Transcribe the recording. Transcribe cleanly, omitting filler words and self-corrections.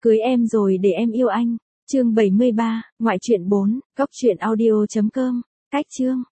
Cưới em rồi để em yêu anh. Chương 73, ngoại truyện 4, cóc truyện audio.com. Cách chương